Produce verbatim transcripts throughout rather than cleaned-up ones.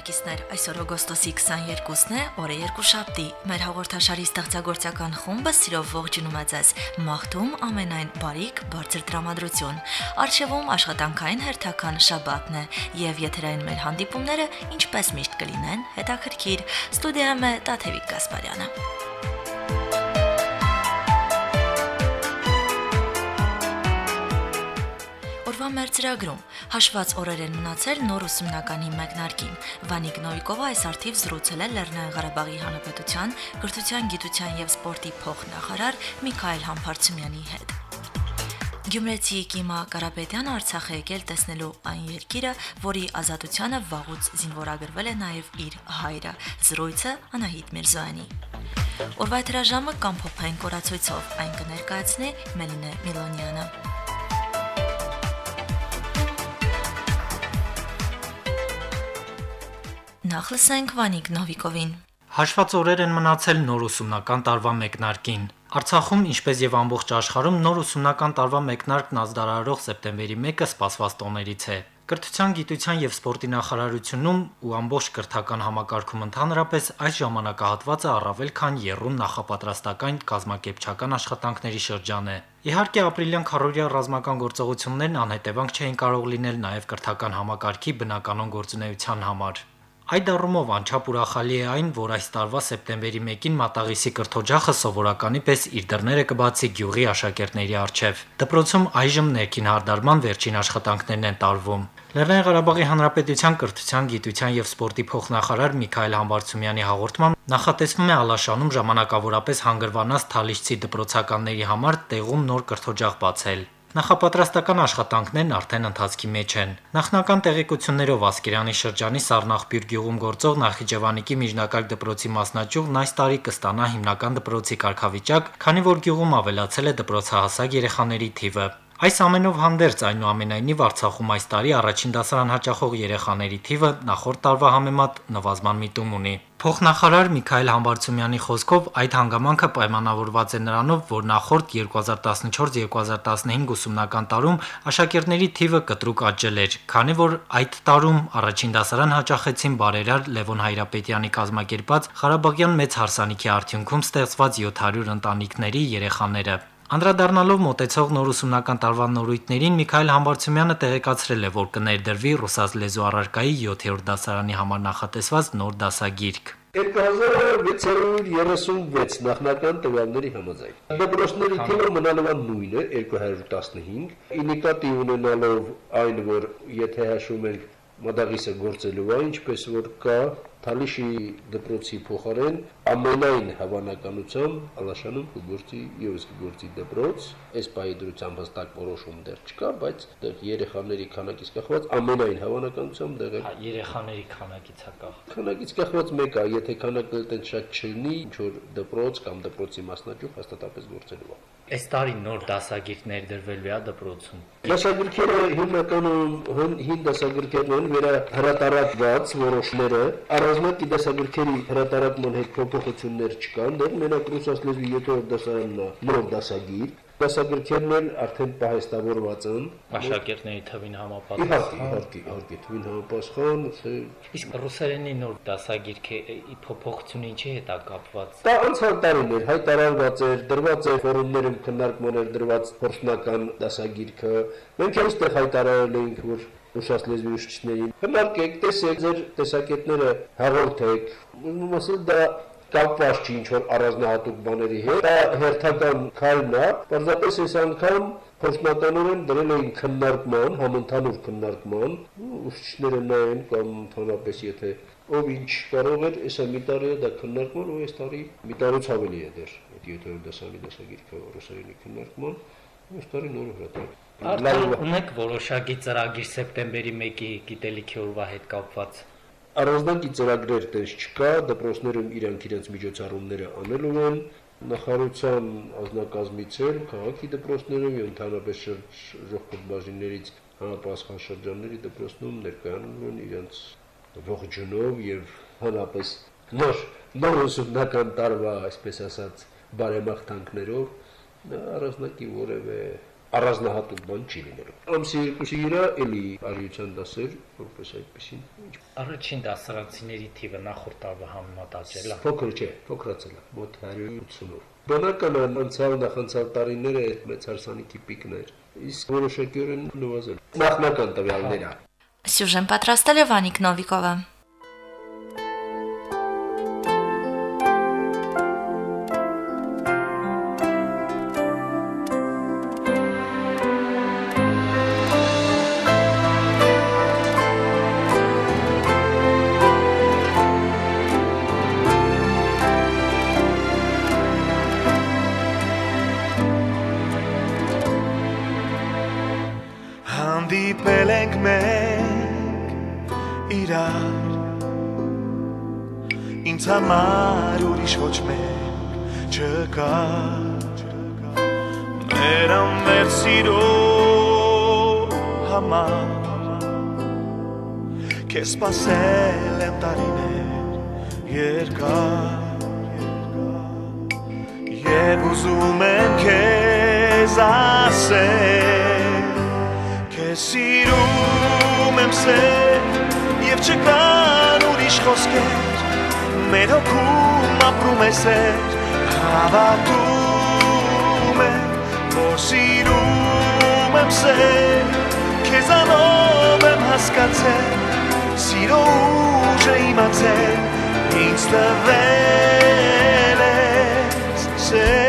Բանակիցներ, այսօր օգոստոսի քսաներկուսն է, օրը երկուշաբթի։ Մեր հաղորդաշարի ստեղծագործական խումբը սիրով ողջունում է ձեզ, մաղթում ամենայն բարիք, բարձր տրամադրություն։ Արշիվում աշխատանքային հերթական շաբաթն է, եւ եթերային մեր հանդիպումները ինչպես միշտ կլինեն, հետաքրքիր։ Ստուդիայում է Տաթևիկ Գասպարյանը։ Մեր ծրագրում հաշված օրեր են մնացել նոր ուսումնականի մեկնարկին։ Վանիկ Նովիկովը այս արդիվ զրուցել է Լեռնային Ղարաբաղի Հանրապետության կրթության, գիտության եւ սպորտի փոխնախարար Միքայել Համբարձումյանի հետ։ Գյումրեցի Կիմա Կարապետյանը Արցախ է եկել տեսնելու այն երկիրը, որի ազատությանը վաղուց զինվորագրվել է նաեւ իր հայրը։ Զրույցը Անահիտ Միրզոյանի։ Օրվա հրաժամը կամ փոփային կորացույցով այն կներկայացնի Մելինե Միլոնյանը։ Նախ լսենք Վանիկ Նովիկովին։ Հաշված օրեր են մնացել նոր ուսումնական տարվա մեկնարկին։ Արցախում, ինչպես եւ ամբողջ աշխարհում, նոր ուսումնական տարվա մեկնարկն ազդարարող սեպտեմբերի մեկը սպասված տոներից է։ Կրթության, գիտության եւ սպորտի նախարարությունում ու ամբողջ կրթական համակարգում ընդհանրապես այս ժամանակահատվածը առավել քան եռում նախապատրաստական կազմակերպչական աշխատանքների շրջան է։ Իհարկե, ապրիլյան քառօրյա ռազմական գործողություններն անհետևանք չէին կարող լինել նաեւ կրթական համակարգի բնականոն գործունեության համար։ Այդ առումով անչափ ուրախալի է այն, որ այս տարվա սեպտեմբերի մեկին Մատաղիսի կրթօջախը սովորականի պես իր դռները կբացի գյուղի աշակերտների առջև։ Դպրոցում այժմ ներքին հարդարման վերջին աշխատանքներն են տարվում։ Լեռնային Ղարաբաղի Հանրապետության կրթության, գիտության եւ սպորտի փոխնախարար Միքայել Համբարձումյանի հաղորդմամբ նախատեսվում է Ալաշանում ժամանակավորապես հանգրվանած Թալիշցի դպրոցականների համար տեղում նոր կրթօջախ բացել։ Նախապատրաստական աշխատանքներն արդեն ընթացքի մեջ են։ Նախնական տեղեկություններով Ասկերանի շրջանի Սառնախբյուր գյուղում գործող Նախիջևանիկի միջնակարգ դպրոցի մասնաճյուղն այս տարի կստանա հիմնական դպրոցի կարգավիճակ, քանի որ գյուղում ավելացել է դպրոցահասակ երեխաների թիվը։ Այս ամենով հանդերձ այնուամենայնիվ Արցախում այս տարի առաջին դասարան հաճախող երեխաների թիվը նախորդ տարվա համեմատ նվազման միտում ունի։ Փոխնախարար Միքայել Համբարձումյանի խոսքով այդ հանգամանքը պայմանավորված է նրանով, որ նախորդ երկու հազար տասնչորս երկու հազար տասնհինգ ուսումնական տարում աշակերտների թիվը կտրուկ աճել էր, քանի որ այդ տարում առաջին դասարան հաճախեցին բարերար Լևոն Հայրապետյանի կազմակերպած Ղարաբաղյան մեծ հարսանիքի արդյունքում ստեղծված յոթ հարյուր ընտանիքների երեխաները։ Անդրադառնալով մոտեցող նոր ուսումնական տարվա նորույթներին Միքայել Համբարձումյանը տեղեկացրել է, որ կներդրվի ռուսաց լեզու առարկայի յոթերորդ դասարանի համար նախատեսված նոր դասագիրք։ երկու հազար վեցերորդ երեսունվեց նախնական տվյալների համաձայն։ Դպրոցների թիվը մնալով նույնը երկու հարյուր տասնհինգ, ի նկատի ունենալով այն, որ եթե հաշվում ենք Մադաղիսը գործելու է, ինչպես որ կա Թալիշի դպրոցի փոխարեն ամենայն հավանականությամբ Ալաշանում կգործի ևս կգործի դպրոց, այս պահի դրությամբ հստակ որոշում դեռ չկա, բայց դեռ երեխաների քանակից կախված ամենայն հավանականությամբ դեռ երեխաների քանակից է կախ։ Քանակից կախված մեկ է, եթե քանակը այդպես շատ չլինի, ինչ որ դպրոց կամ դպրոցի մասնաճյուղ հաստատապես գործելու է։ Այս տարի նոր դասագիրք ներդրվելու է դպրոցում։ Դասագրքերը հիմնականում հին դասագրքերն են վերահրատարակված որոշները, առանձնատի դասագրքերի հրատարակման հետ փոփոխություններ չկան, դեռ մենակ ռուսաց լեզվի յոթերորդ դասարանն է նոր դասագիր, դասագրքերն էլ արդեն պահեստավորված են։ Աշակերտների թվին համապատասխան։ Իհարկե, իհարկե, թվին համապատասխան։ Իսկ ռուսերենի նոր դասագիրքի փոփոխությունը ինչի հետ է կապված։ Դա անցյալ տարիներ հայտարարված էր, դրված էր ֆորումներում քննարկման էր դրված փորձնական դասագիրքը։ Մենք այստեղ հայտարարել էինք, որ ռուսաց լեզվի ուսուցիչներին քննարկեք, տեսեք, ձեր տեսակետները հաղորդեք։ Ուրեմն ասել դա կապված չի ինչ-որ առանձնահատուկ բաների հետ, դա հերթական քայլն է, պարզապես այս անգամ փորձնականորեն դրել էին քննարկման, համընդհանուր քննարկման, ուսուցիչները նայեն կամ ընդհանրապես եթե ով ինչ կարող էր, այսա մի տարի է դա քննարկման, ու այս տարի մի տարուց ավելի է դեռ այդ յոթերորդ դասարանի դասագիրքը ռուսերենի քննարկման, այս տարի նոր հրատարակ։ Արդեն ունեք որոշակի ծրագիր սեպտեմբերի մեկի գիտելիքի օրվա հետ կապված։ Առանձնակի ծրագրեր տես չկա, դպրոցներում իրանք իրենց միջոցառումները անելու են, նախարարության ազնագազմից էլ, քաղաքի դպրոցներում եւ ընդհանրապես ժողովրդի բաժիններից համապատասխան շրջանների դպրոցներում ներկայանում են իրենց ողջունով եւ հանրապես նոր նոր ուսումնական տարվա, այսպես ասած, բարեմաղթանքներով, առանձնակի որևէ առանձնահատուկ բան չի լինելու։ Ամսի երկուսի վրա էլի արիության դասեր, որպես այդպեսին։ Առաջին դասարանցիների թիվը նախորդ տարվա համեմատ աճել է։ Փոքր չէ, փոքրացել է, մոտ հարյուր ութսունով։ Բնական անցյալ նախանցյալ տարիները մեծ հարսանիքի պիկներ, իսկ որոշակիորեն նվազել։ Նախնական տվյալները։ Սյուժեն պատրաստել է Վանիկ Նովիկովը։ Հանդիպել ենք մենք իրար ինձ համար ուրիշ ոչ մեկ չկար մեր ամեր սիրո համար քեզ սպասել եմ տարիներ երկար և ուզում եմ քեզ ասել Սիրում եմ սեր և չկան ուրիշ խոսքեր մեր հոգում ապրում է սեր հավատում եմ որ սիրում եմ սեր քեզանով եմ հասկացել սիրո ուժը իմացել ինձ տվել ես սեր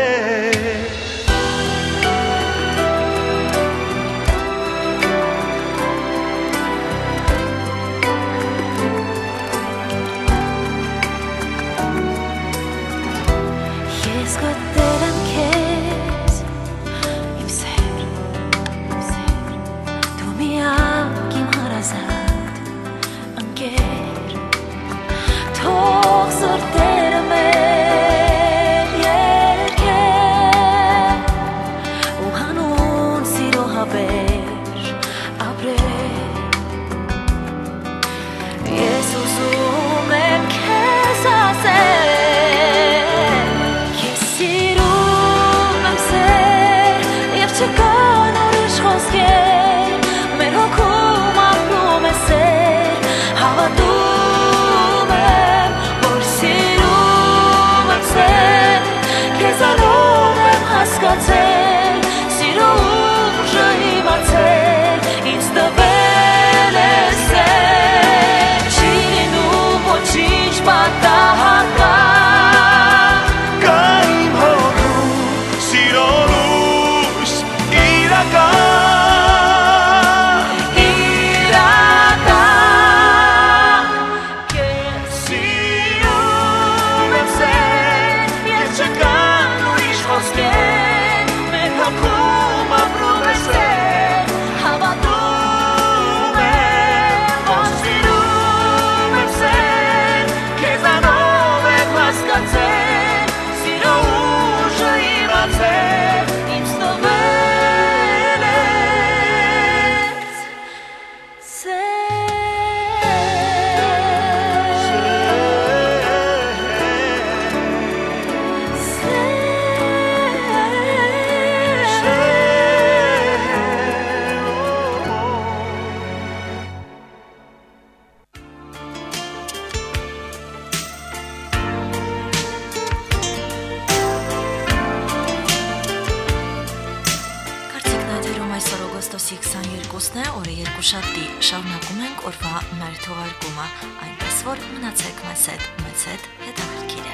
հեռուստն է, օրը երկուշաբթի, շարունակում ենք օրվա մեր թողարկումը, այնպես որ մնացեք մեզ հետ, մեզ հետ հետաքրքիր է։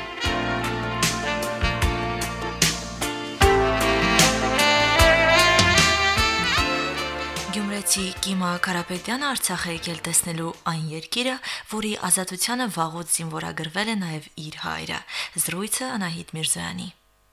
Գյումրեցի Կիմա Կարապետյանը Արցախ է եկել տեսնելու այն երկիրը, որի ազատությանը վաղուց զինվորագրվել է նաև իր հայրը։ Զրույցը Անահիտ Միրզոյանի։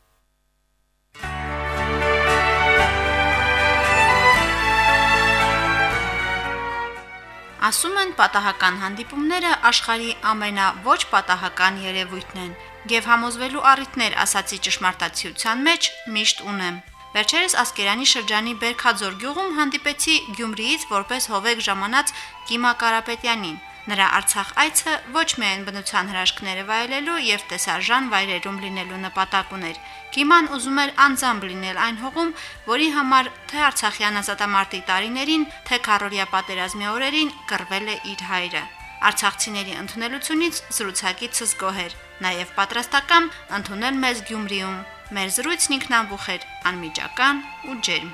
Ասում են պատահական հանդիպումները աշխարհի ամենաոչ պատահական երևույթն են, եւ համոզվելու առիթներ ասացի ճշմարտացիության մեջ միշտ ունեմ։ Վերջերս Ասկերանի շրջանի Բերքաձոր գյուղում հանդիպեցի Գյումրիից որպես հովեկ ժամանած Կիմա Կարապետյանին։ Նրա Արցախ այցը ոչ միայն բնության հրաշքները վայելելու եւ տեսարժան վայրերում լինելու նպատակ ուներ։ Կիման ուզում էր անձամբ լինել այն հողում, որի համար թե Արցախյան ազատամարտի տարիներին, թե քառորյա պատերազմի օրերին կռվել է իր հայրը։ Արցախցիների ընդունելությունից զրուցակիցս գոհ էր, նաև պատրաստական ընդունել մեզ Գյումրիում։ Մեր զրույցն ինքնաբուխ էր, անմիջական ու ջերմ։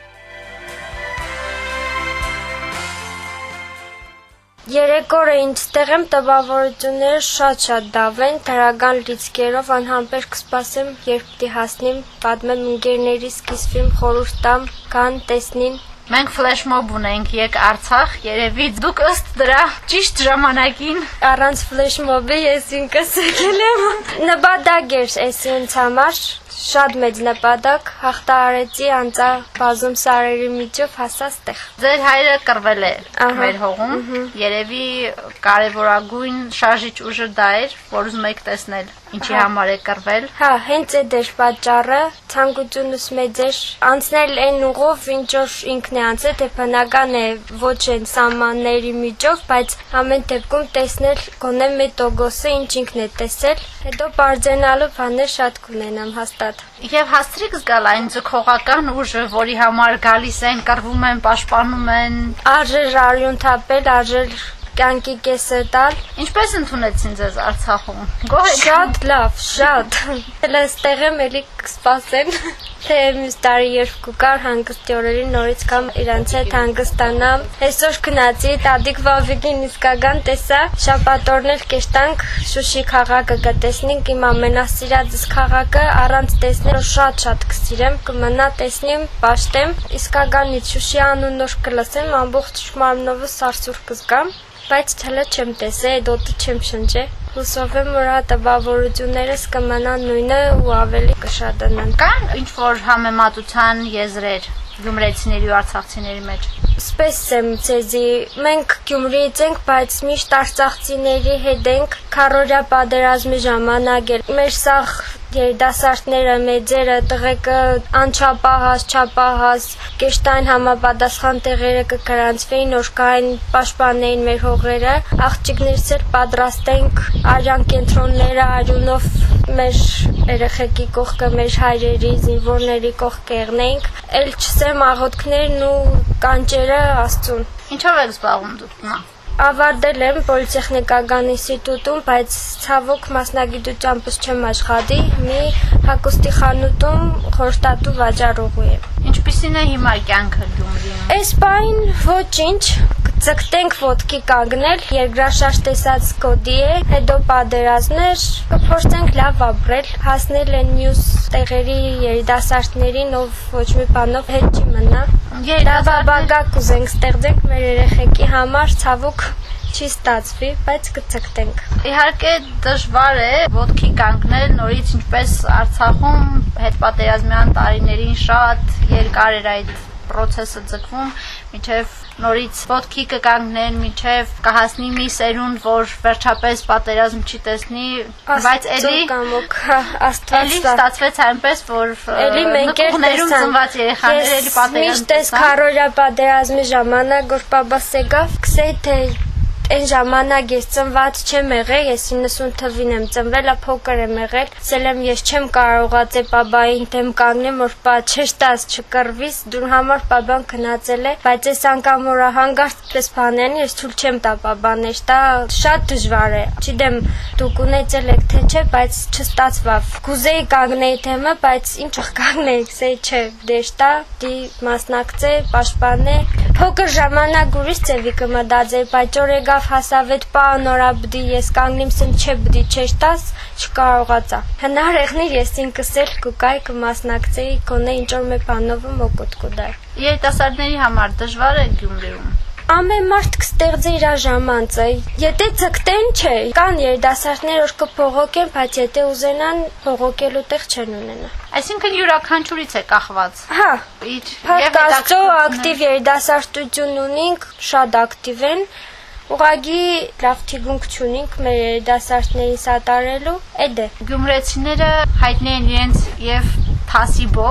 Երեք օր է ինձ տեղ եմ տպավորությունները շատ-շատ դավ են, դրական լիցքերով անհամբեր կսպասեմ, երբ պիտի հասնիմ, պատմեմ ընկերներիս, կիսվիմ, խորհուրդ տամ, կան, տեսնին։ Մենք ֆլեշմոբ ունենք, եկ Արցախ, երևի դուք ըստ դրա ճիշտ ժամանակին։ Առանց ֆլեշմոբի ես ինքս եկել եմ։ Նպատակ էր էս ինձ համար, շատ մեծ նպատակ, հաղթահարեցի անցա բազում սարերի միջով հասա ստեղ։ Ձեր հայրը կռվել է մեր հողում, երևի կարևորագույն շարժիչ ուժը դա էր, որ ուզում եք տեսնել, ինչի համար է կռվել։ Հա, հենց այդ էր պատճառը, ցանկությունս մեծ էր, անցնել այն ուղով, ինչ որ ինքն է անցել, թե բնական է ոչ այն սահմանների միջով, բայց ամեն դեպքում տեսնել գոնե մեկ տոկոսը ինչ ինքն է տեսել, հետո բարձենալու բաներ շատ կունենամ հաստատ։ Եվ հասցրիք զգալ այն ձգողական ուժը, որի համար գալիս են, կռվում են, պաշտպանում են։ Արժեր արյուն թափել, արժեր կյանքի կեսը տալ։ Ինչպես ընդունեցին ձեզ Արցախում։ Գոհ եք։ Շատ լավ, շատ։ Հələ ստեղ եմ էլի կսպասեն, թե մյուս տարի երբ կուկար հանգստի օրերին նորից կամ իրանց հետ հանգստանամ։ Այսօր գնացի, տատիկ Վավիկին իսկական տեսա, շաբաթօրն էլ կեշտանք Շուշի քաղաքը կտեսնենք, իմ ամենասիրածս քաղաքը, առանց տեսնել շատ-շատ կսիրեմ, կմնա տեսնեմ, պաշտեմ, իսկականից Շուշի անունով կլսեմ, ամբողջ մարմնովս սարսուռ կզգամ, բայց թելը չեմ տեսել, այդ օդը չեմ շնչել։ Հուսով եմ, որ տպավորություններս կմնան նույնը ու ավելի կշատանան։ Կան ինչ-որ համեմատության եզրեր գյումրեցիների ու արցախցիների մեջ։ Սպես եմ ցեզի, մենք Գյումրիից ենք, բայց միշտ արցախցիների հետ ենք, քառորյա պատերազմի ժամանակ էլ մեր սաղ երիտասարդները, մեծերը, տղեկը անչափահաս, չափահաս, կեշտային համապատասխան տեղերը կգրանցվեին, որ կային պաշտպանեին մեր հողերը, աղջիկներս էլ պատրաստ ենք արյան կենտրոնները արյունով մեր երեխեքի կողքը, մեր հայրերի, զինվորների կողք կեղնենք, էլ չսեմ աղոթքներն ու կանճերը Աստծուն։ Ինչով եք զբաղվում դուք հիմա։ Ավարտել եմ պոլիտեխնիկական ինստիտուտում, բայց ցավոք մասնագիտությամբ չեմ աշխատի, մի հագուստի խանութում խորհրդատու վաճառողու եմ։ Ինչպիսին է հիմա կյանքը Գյումրիում։ Այս պայն ոչինչ, կձգտենք ոտքի կանգնել, երկրաշարժ տեսած կոդի է, հետո պատերազմներ, կփորձենք լավ ապրել, հասնել են մյուս տեղերի երիտասարդներին, ով ոչ մի բանով հետ չի մնա։ Լավաբագակ կուզենք ստեղծենք մեր երեխեքի համար, ցավոք չի ստացվի, բայց կձգտենք։ Իհարկե դժվար է ոտքի կանգնել նորից, ինչպես Արցախում հետպատերազմյան տարիներին շատ երկար էր այդ process-ը ձգվում, մինչև նորից ոտքի կկանգնեն, մինչև կհասնի մի սերունդ, որ վերջապես պատերազմ չի տեսնի, բայց էլի էլի ստացվեց այնպես, որ նկուղներում ծնված երեխաներ էլի պատերազմ միշտ այս քառորյա պատերազմի ժամանակ, որ պապաս եկավ, կսեի, թե այն ժամանակ ես ծնված չեմ եղել, ես իննսուն թվին եմ ծնվել, փոքր եմ եղել, ասել եմ ես չեմ կարողացել պապային դեմ կանգնեմ, որ պա չշտաս չկռվիս, դու համար պապան քնածել է, բայց այս անգամ որ հանգարց պես բանեն, ես ցույց չեմ տա պապան, դա շատ դժվար է։ Չգիտեմ դուք ունեցել եք թե չէ, բայց չստացվավ։ Կուզեի կանգնեի դեմը, բայց ինչ կանգնեի, ասեի չէ, դեշտա, դի մասնակցե, պաշտպանե։ Փոքր ժամանակ ուրիշ ծևի կմտածեի, բայց որ եկավ հասավ այդ պա նորա բդի ես կանգնիմ սեմ չէ բդի չեշտաս չկարողացա։ Հնար եղնիր ես ինքս էլ կուկայի կմասնակցեի գոնե ինչ-որ մի բանով մոկոտ կուտար։ Երիտասարդների համար դժվար է Գյումրիում։ Ամեն մարդ կստեղծի իր ժամանցը։ Եթե ցկտեն չէ, կան երիտասարդներ, որ կփողոքեն, բայց եթե ուզենան փողոքելու տեղ չեն ունենա։ Այսինքն յուրաքանչյուրից է կախված։ Հա։ Եվ Աստծո ակտիվ երիտասարդություն ունենք, շատ ակտիվ են։ Ուղղակի լավ թիգունք չունենք մեր երիտասարդներին սատարելու, այդ է։ Գյումրեցիները հայտնի են իրենց եւ թասիբով,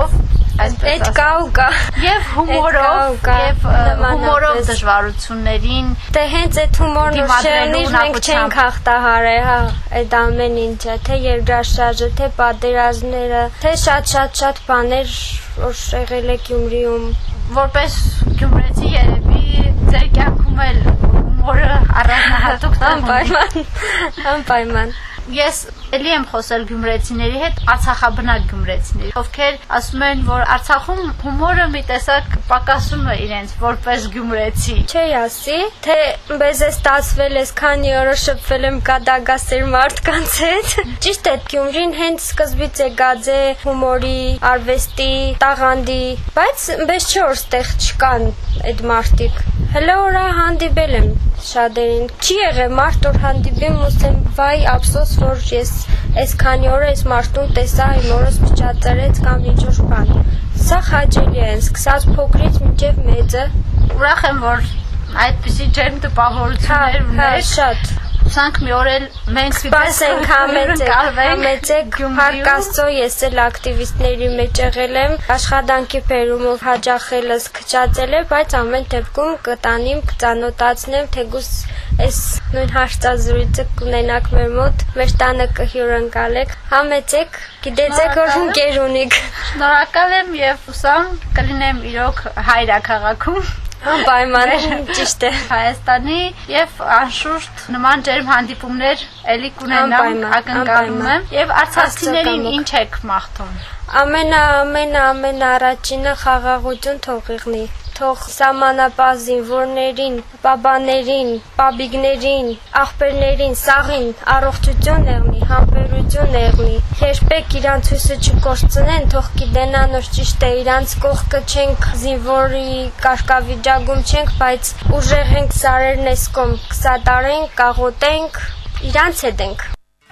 Այդ կա ու կա։ Եվ հումորով, եւ հումորով դժվարություններին։ Դե հենց այդ հումորն ու շերնից մենք չենք հաղթահարել, հա, այդ ամեն ինչը, թե երկրաշարժը, թե պատերազմները, թե շատ-շատ-շատ բաներ, որ եղել է Գյումրիում։ Որպես գյումրեցի երևի ձեր կյանքում էլ հումորը առանձնահատուկ անպայման, անպայման։ Ես էլի եմ խոսել գյումրեցիների հետ, արցախաբնակ գյումրեցիների, ովքեր ասում են, որ Արցախում հումորը մի տեսակ պակասում է իրենց որպես գյումրեցի։ Չի ասի, թե մեզ է ստացվել այսքանի օրը շփվել եմ կադագասեր մարդկանց հետ։ Ճիշտ է, Գյումրին հենց սկզբից է գած է հումորի, արվեստի, տաղանդի, բայց մեզ չէ որ ստեղ չկան այդ մարդիկ։ Հələ օրա հանդիպել եմ շատերին։ Չի եղել մարդ որ հանդիպեմ ուսեմ վայ ափսոս որ ես այսքանի օր այս մարդուն տեսա իմ օրս փչացրեց կամ ինչ-որ բան։ Սա հաճելի է, սկսած փոքրից մինչև մեծը։ Ուրախ եմ որ այդպիսի ջերմ տպավորություններ ունեք։ Շատ։ Սանք մի օր էլ մենք սպասենք համեցեք, համեցեք, Փառք Աստծո, ես էլ ակտիվիստների մեջ եղել եմ, աշխատանքի բերումով հաճախելս քչացել է, բայց ամեն դեպքում կտանիմ, կծանոթացնեմ, թեկուզ այս նույն հարցազրույցը կունենաք մեր մոտ, մեր տանը կհյուրընկալեք, համեցեք, գիտեցեք որ ընկեր ունիք։ Շնորհակալ եմ եւ ուսամ կլինեմ իրոք հայրաքաղաքում։ Անպայման, ճիշտ է։ Հայաստանի եւ անշուշտ նման ջերմ հանդիպումներ էլի կունենամ, ակնկալում եմ եւ արցախցիներին ինչ եք մաղթում։ Ամենա ամենա ամեն առաջինը խաղաղություն թող եղնի։ Թող սահմանապահ զինվորներին, բաբաներին, պաբիգներին, աղբերներին, սաղին առողջություն եղնի, համբերություն եղնի։ Երբեք իրանց հույսը չկորցնեն, թող գիտենան որ ճիշտ է իրանց կողքը չենք զինվորի կարգավիճակում չենք, բայց ուժեղ ենք սարերն էս կողմ կսատարենք, կաղոտենք, իրանց հետ ենք։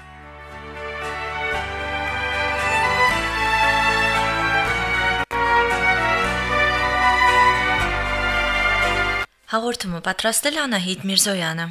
Հաղորդումը պատրաստել Անահիտ Միրզոյանը։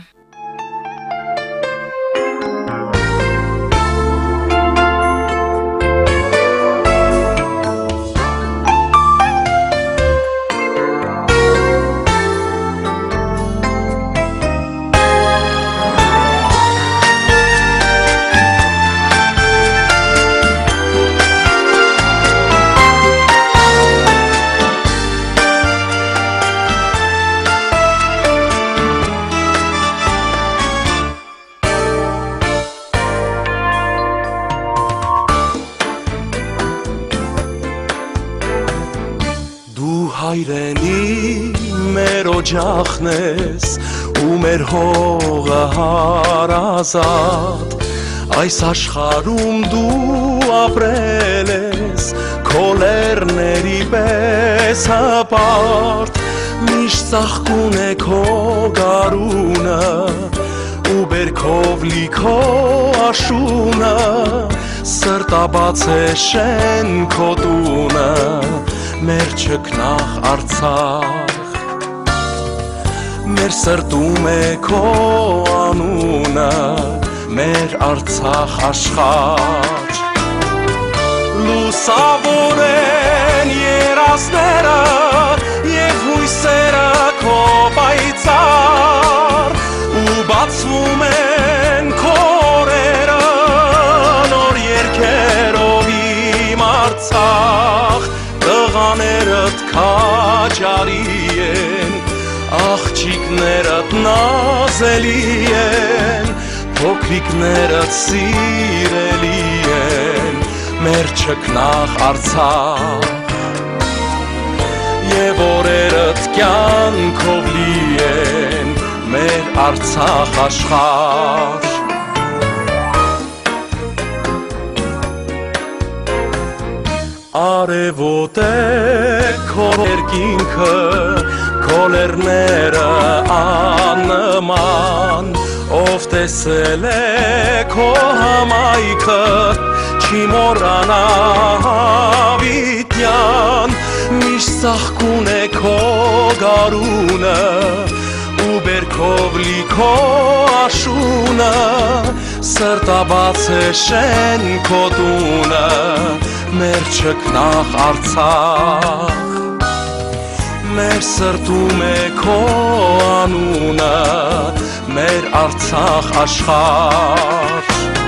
Հայրենի մեր օջախն ես ու մեր հողը հարազատ այս աշխարհում դու ապրել ես քո լեռների պես հպարտ միշտ ծաղկուն է քո գարունը ու բերքով լի քո աշունը սրտաբաց է շեն քո տունը մեր չքնախ Արցախ մեր սրտում է քո անունը մեր Արցախ աշխարհ լուսավոր են երազները եւ հույսերը քո պայծառ ու բացվում են քո օրերը նոր երգերով իմ Արցախ տղաներդ քաջարի են, աղջիկներդ նազելի են, փոքրիկներդ սիրելի են, մեր չքնախ Արցախ, եւ օրերդ կյանքով լի են, մեր Արցախ աշխարհ Արևոտ է քո երկինքը, քո լեռները աննման, ով տեսել է քո համայնքը, չի մոռանա հավիտյան, միշտ ծաղկուն է քո գարունը, ու բերքով լի քո աշունը, սրտաբաց է շեն քո տունը, մեր չքնախ Արցախ մեր սրտում է քո անունը մեր Արցախ աշխարհ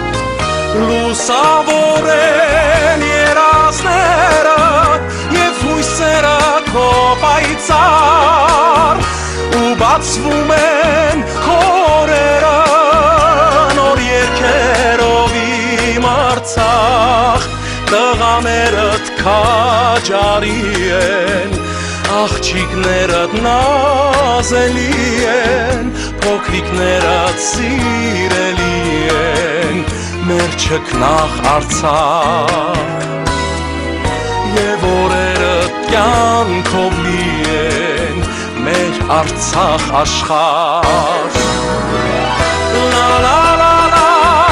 լուսավոր են երազները եւ հույսերը քո պայծառ ու բացվում են քորերը նոր երգերով իմ Արցախ տղաներդ քաջարի են աղջիկներդ նազելի են փոքրիկներդ սիրելի են մեր չքնախ Արցախ եւ օրերդ կյանքով լի են մեր Արցախ աշխարհ la la la la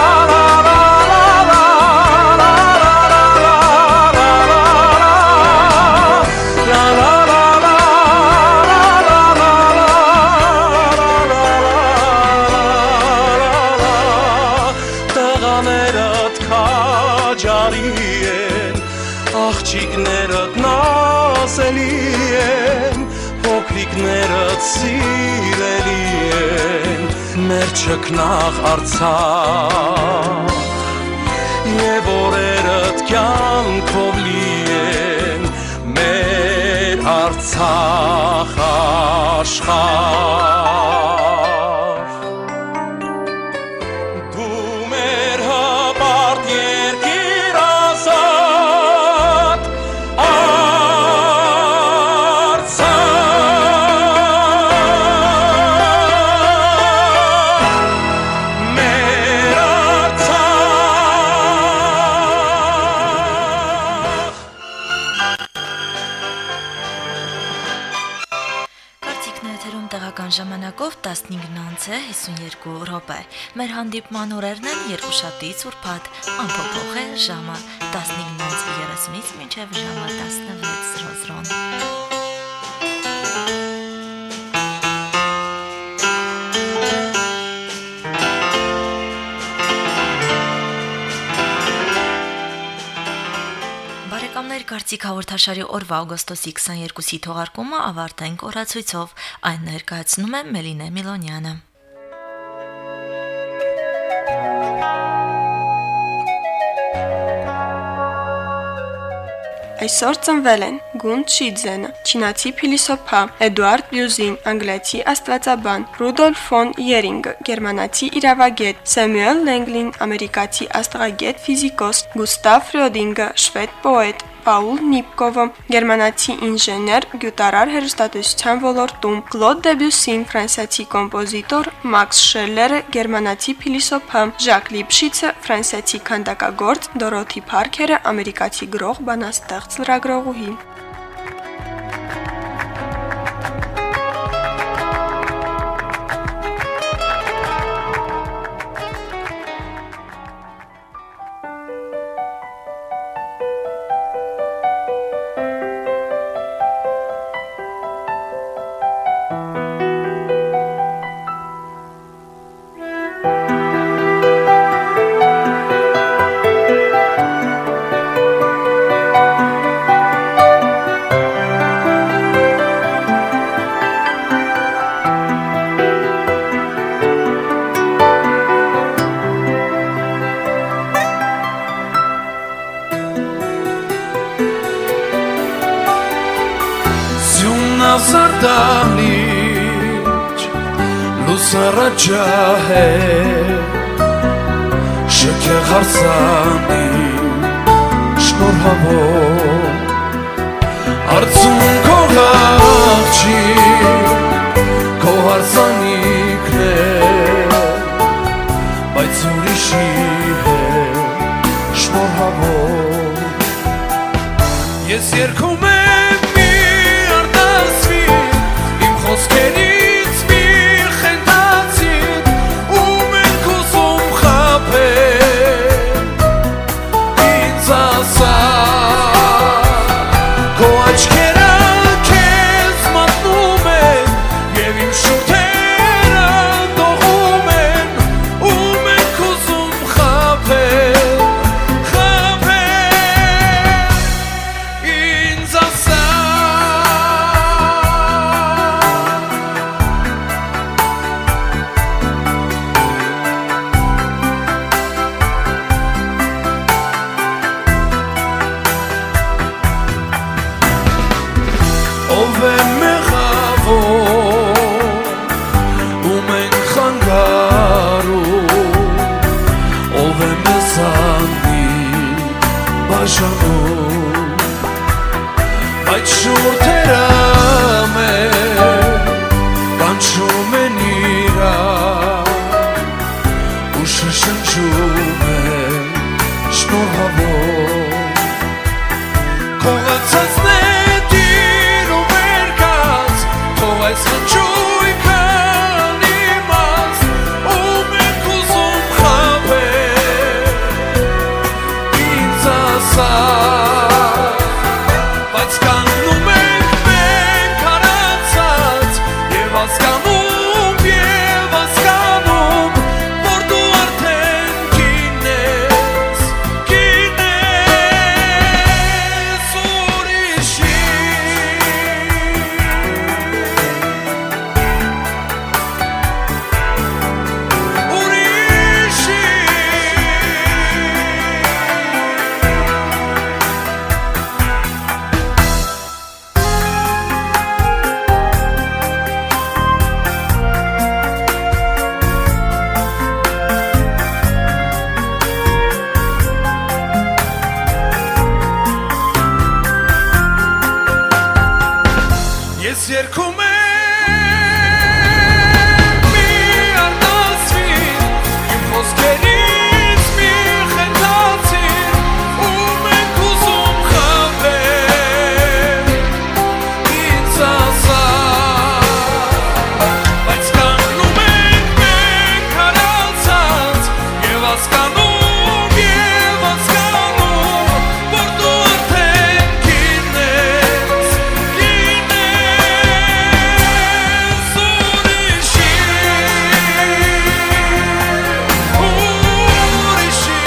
աղջիկներդ նազելի են փոքրիկներդ սիրելի են մեր չքնախ Արցախ եւ օրերդ կյանքով լի են մեր Արցախ աշխարհ դու մեր հպարտ երկիր ազատ ժամանակով տասնինգ հիսուներկու րոպե։ Մեր հանդիպման օրերն են երկուշաբթի ուրբաթ ամփոփող է ժամը տասնինգ երեսունից մինչև ժամը տասնվեց զրոզրոն։ Բարեկամներ, Կարծիք հաղորդաշարի օրվա օգոստոսի քսաներկուսի թողարկումը ավարտենք օրացույցով, այն ներկայացնում է Մելինե Միլոնյանը։ Այսօր ծնվել են Գունդ Շիդզենը, չինացի փիլիսոփա, Էդուարդ Բյուզին, անգլիացի աստվածաբան, Ռուդոլֆ ֆոն Յերինգը, գերմանացի իրավագետ, Սեմյուել Լենգլին, ամերիկացի աստղագետ, ֆիզիկոս, Գուստավ Ֆրյոդինգը, շվեդ պոետ, Պաուլ Նիպկովը, գերմանացի ինժեներ, գյուտարար հեռուստատեսության ոլորտում, Կլոդ Դեբյուսին, ֆրանսիացի կոմպոզիտոր, Մաքս Շելլերը, գերմանացի փիլիսոփա, Ժակ Լիպշիցը, ֆրանսիացի քանդակագործ, Դորոթի Փարքերը, ամերիկացի գրող, բանաստեղծ, լրագրողուհի։ Զարդանիչ լուսարաճահ է շքեղ հարսանի շնորհավոր արցուն քո աղջի քո հարսանիքն է բայց ուրիշի հետ շնորհավոր ես երգում եմ մի արտասվի իմ խոսքերից մի խենթացին ու մենք ուզում խաբել ինձ ասա քո աչքերը քեզ մատնում են և իմ շուրթերը դողում են ու մենք ուզում խաբել խաբել կարում ով է մեզ անի բաժանում բայց շուրթերը մեր կանչում են իրար ուշը շնչում է շնորհավոր Քողացածն է տիրում երկած թող այս խնջույքն իմաց ու մենք ուզում խաբել ինձ ասած բայց կանգնում ենք մենք արածած և հասկանում և հասկանում որ դու արդեն կինես կինես ուրիշի ուրիշի Ես երգում եմ մի առնասվին իմ խոսքերից մի խենթացին ու մենք ուզում խաբել ինձ ասած բայց կանգնում ենք մենք արածած և հասկանում և հասկանում որ դու արդեն կինես կինես ուրիշի ուրիշի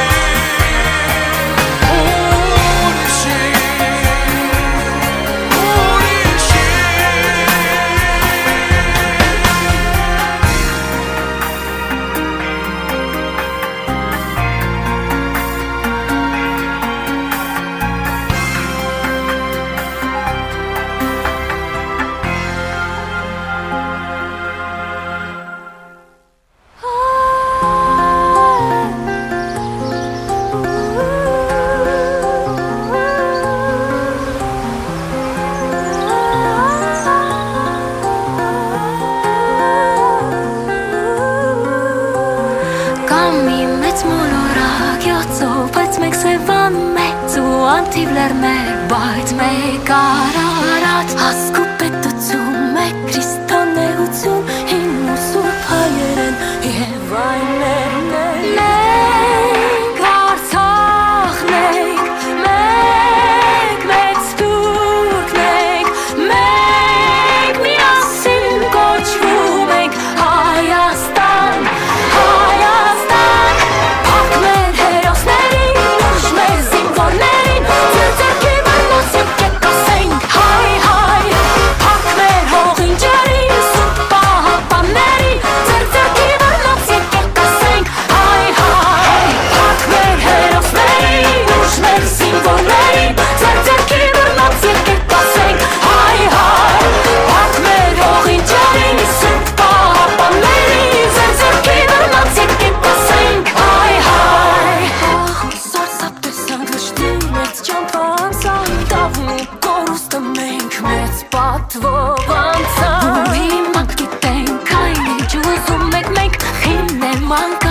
Կամ մի մեծ մոլորակ յոծով, բայց մեկ սևան մեծ ու անթիվ լեռներ, բայց մեկ արարած հասկու պետություն, մեկ քրիստոնեություն, հին ու սուրբ հայերեն և այններն ենք Արցախն ենք, մեկ մեծ թուրքն ենք, մեկ միասին կոչվում ենք Հայաստան, Հայաստան, փառք մեր հերոսներին, ուժ մեր զինվորներին, ձեր ձեռքի բռնած եկեք ասենք հայ հայ, փառք մեր հողին ջերին, սուրբ պահապաններին, ձեր ձեռքի բռնած եկեք ասենք հայ հայ, փառք մեր հերոսներին, ուժ մեր զինվորներին, ձեր ձեռքի բռնած եկեք ասենք հայ հայ, փառք մեր հողին ջերին, սուրբ պահապաններին, ձեր ձեռքի բռնած եկեք ասենք հայ հայ. Սարսափ տեսանք լշտին մեծ ճամփանցան, տավում կորուստը մենք մեծ պատվով անցան, ու հիմա գիտենք այն ինչ ուզում եք մենք խինել մանք